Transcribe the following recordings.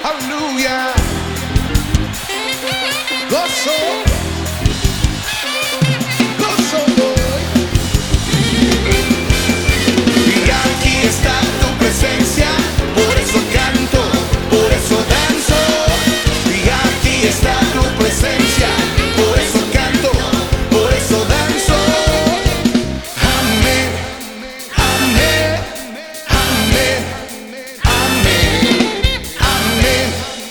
aleluya. Gozo, gozo hoy. Y aquí está tu presencia, por eso canto, por eso danzo. Y aquí está tu presencia, por eso canto, por eso danzo. Amén, amén, amén, amén, amén,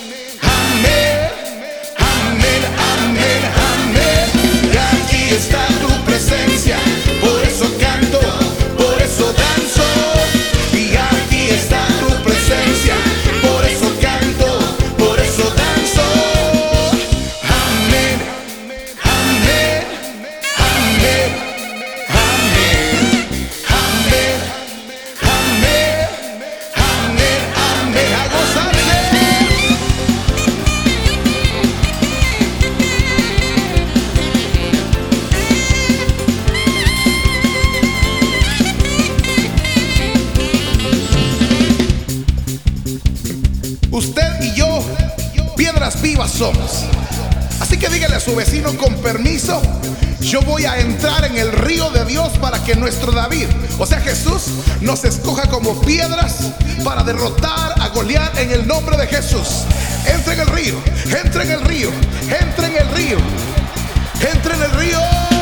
amén, amén, amén. Y aquí está tu presencia, por eso canto, por eso danzo. Y aquí está tu presencia, por eso canto, por eso danzo. Amén, amén, amén, amén, amén, amén, amén, amén. A gozarse. Usted y yo, piedras vivas somos. Así que dígale a su vecino: con permiso, yo voy a entrar en el río de Dios para que nuestro David, o sea Jesús, nos escoja como piedras para derrotar a Goliat en el nombre de Jesús. Entre en el río, entre en el río, entre en el río, entre en el río.